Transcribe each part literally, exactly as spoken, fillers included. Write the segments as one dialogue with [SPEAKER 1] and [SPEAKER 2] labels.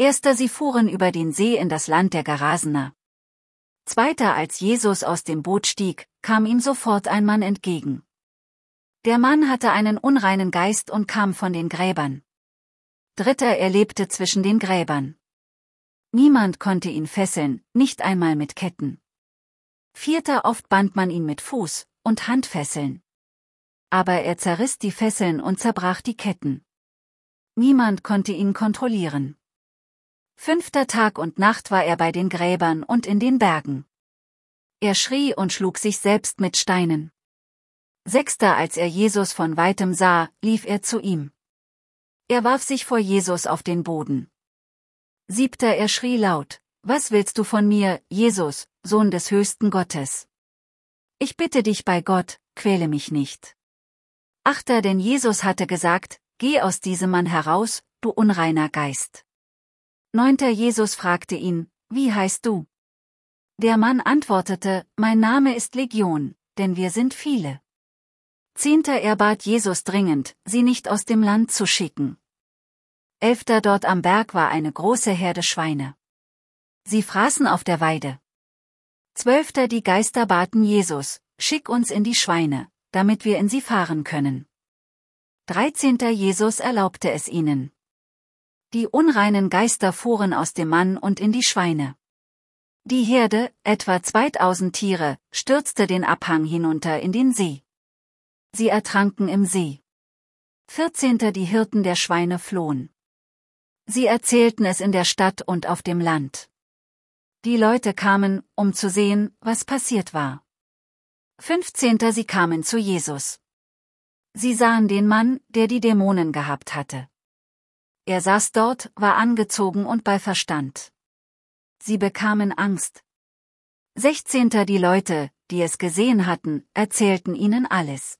[SPEAKER 1] Erster, sie fuhren über den See in das Land der Gerasener. Zweiter, als Jesus aus dem Boot stieg, kam ihm sofort ein Mann entgegen. Der Mann hatte einen unreinen Geist und kam von den Gräbern. Dritter, er lebte zwischen den Gräbern. Niemand konnte ihn fesseln, nicht einmal mit Ketten. Vierter, oft band man ihn mit Fuß- und Handfesseln. Aber er zerriss die Fesseln und zerbrach die Ketten. Niemand konnte ihn kontrollieren. Fünfter, Tag und Nacht war er bei den Gräbern und in den Bergen. Er schrie und schlug sich selbst mit Steinen. Sechster, als er Jesus von weitem sah, lief er zu ihm. Er warf sich vor Jesus auf den Boden. Siebter, er schrie laut: Was willst du von mir, Jesus, Sohn des höchsten Gottes? Ich bitte dich bei Gott, quäle mich nicht. Achter, denn Jesus hatte gesagt: Geh aus diesem Mann heraus, du unreiner Geist. Neunter, Jesus fragte ihn: Wie heißt du? Der Mann antwortete: Mein Name ist Legion, denn wir sind viele. Zehnter, er bat Jesus dringend, sie nicht aus dem Land zu schicken. Elfter, dort am Berg war eine große Herde Schweine. Sie fraßen auf der Weide. Zwölfter, die Geister baten Jesus: Schick uns in die Schweine, damit wir in sie fahren können. Dreizehnter, Jesus erlaubte es ihnen. Die unreinen Geister fuhren aus dem Mann und in die Schweine. Die Herde, etwa zweitausend Tiere, stürzte den Abhang hinunter in den See. Sie ertranken im See. Vierzehnter, die Hirten der Schweine flohen. Sie erzählten es in der Stadt und auf dem Land. Die Leute kamen, um zu sehen, was passiert war. Fünfzehnter, sie kamen zu Jesus. Sie sahen den Mann, der die Dämonen gehabt hatte. Er saß dort, war angezogen und bei Verstand. Sie bekamen Angst. Sechzehnter, die Leute, die es gesehen hatten, erzählten ihnen alles.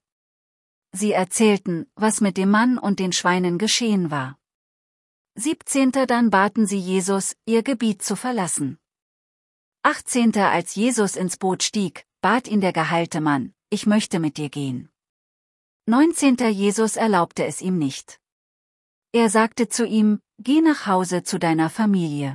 [SPEAKER 1] Sie erzählten, was mit dem Mann und den Schweinen geschehen war. Siebzehnter, dann baten sie Jesus, ihr Gebiet zu verlassen. Achtzehnter, als Jesus ins Boot stieg, bat ihn der geheilte Mann: Ich möchte mit dir gehen. Neunzehnter, Jesus erlaubte es ihm nicht. Er sagte zu ihm: Geh nach Hause zu deiner Familie.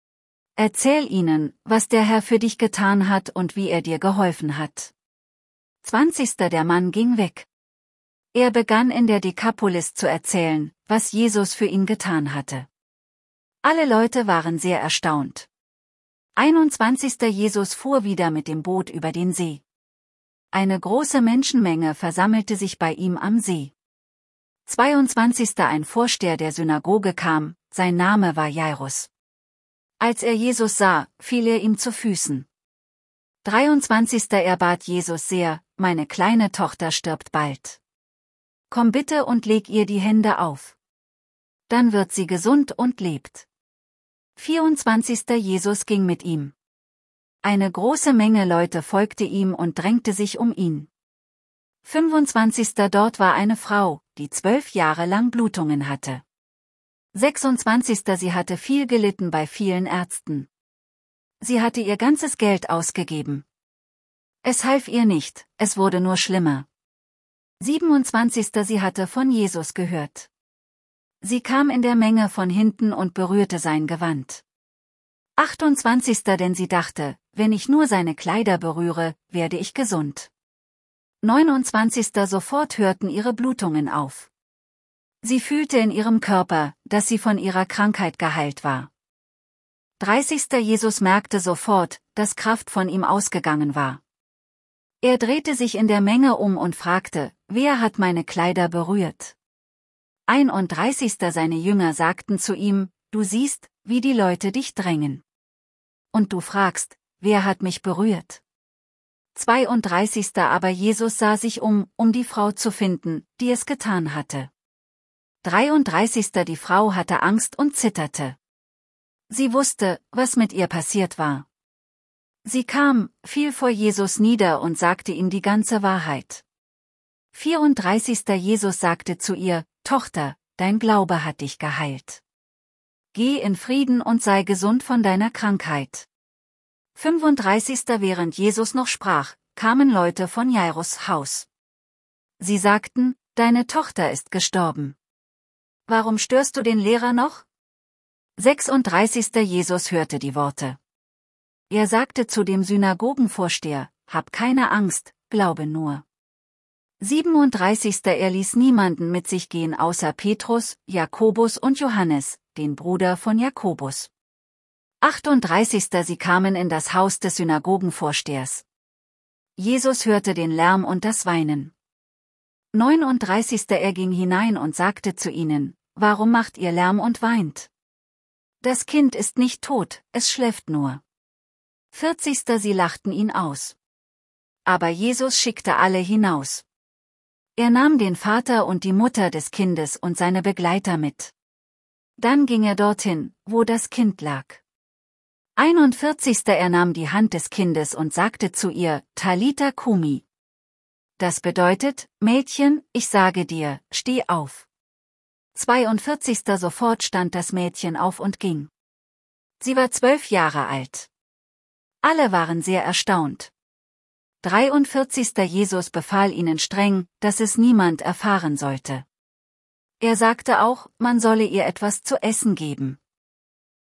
[SPEAKER 1] Erzähl ihnen, was der Herr für dich getan hat und wie er dir geholfen hat. Zwanzigster, der Mann ging weg. Er begann in der Dekapolis zu erzählen, was Jesus für ihn getan hatte. Alle Leute waren sehr erstaunt. einundzwanzigster Jesus fuhr wieder mit dem Boot über den See. Eine große Menschenmenge versammelte sich bei ihm am See. zweiundzwanzigster Ein Vorsteher der Synagoge kam, sein Name war Jairus. Als er Jesus sah, fiel er ihm zu Füßen. dreiundzwanzigster Er bat Jesus sehr: Meine kleine Tochter stirbt bald. Komm bitte und leg ihr die Hände auf. Dann wird sie gesund und lebt. vierundzwanzigster Jesus ging mit ihm. Eine große Menge Leute folgte ihm und drängte sich um ihn. fünfundzwanzigster Dort war eine Frau, die zwölf Jahre lang Blutungen hatte. sechsundzwanzigster Sie hatte viel gelitten bei vielen Ärzten. Sie hatte ihr ganzes Geld ausgegeben. Es half ihr nicht, es wurde nur schlimmer. siebenundzwanzigster Sie hatte von Jesus gehört. Sie kam in der Menge von hinten und berührte sein Gewand. achtundzwanzigster Denn sie dachte: Wenn ich nur seine Kleider berühre, werde ich gesund. neunundzwanzigster Sofort hörten ihre Blutungen auf. Sie fühlte in ihrem Körper, dass sie von ihrer Krankheit geheilt war. dreißigster Jesus merkte sofort, dass Kraft von ihm ausgegangen war. Er drehte sich in der Menge um und fragte: Wer hat meine Kleider berührt? einunddreißigster Seine Jünger sagten zu ihm: Du siehst, wie die Leute dich drängen. Und du fragst: Wer hat mich berührt? zweiunddreißigster Aber Jesus sah sich um, um die Frau zu finden, die es getan hatte. dreiunddreißigster Die Frau hatte Angst und zitterte. Sie wusste, was mit ihr passiert war. Sie kam, fiel vor Jesus nieder und sagte ihm die ganze Wahrheit. vierunddreißigster Jesus sagte zu ihr: Tochter, dein Glaube hat dich geheilt. Geh in Frieden und sei gesund von deiner Krankheit. fünfunddreißigster Während Jesus noch sprach, kamen Leute von Jairus' Haus. Sie sagten: Deine Tochter ist gestorben. Warum störst du den Lehrer noch? sechsunddreißigster Jesus hörte die Worte. Er sagte zu dem Synagogenvorsteher: Hab keine Angst, glaube nur. siebenunddreißigster Er ließ niemanden mit sich gehen außer Petrus, Jakobus und Johannes, den Bruder von Jakobus. achtunddreißigster Sie kamen in das Haus des Synagogenvorstehers. Jesus hörte den Lärm und das Weinen. neununddreißigster Er ging hinein und sagte zu ihnen: Warum macht ihr Lärm und weint? Das Kind ist nicht tot, es schläft nur. vierzigster Sie lachten ihn aus. Aber Jesus schickte alle hinaus. Er nahm den Vater und die Mutter des Kindes und seine Begleiter mit. Dann ging er dorthin, wo das Kind lag. einundvierzigster Er nahm die Hand des Kindes und sagte zu ihr: Talita Kumi. Das bedeutet: Mädchen, ich sage dir, steh auf. zweiundvierzigster Sofort stand das Mädchen auf und ging. Sie war zwölf Jahre alt. Alle waren sehr erstaunt. dreiundvierzigster Jesus befahl ihnen streng, dass es niemand erfahren sollte. Er sagte auch, man solle ihr etwas zu essen geben.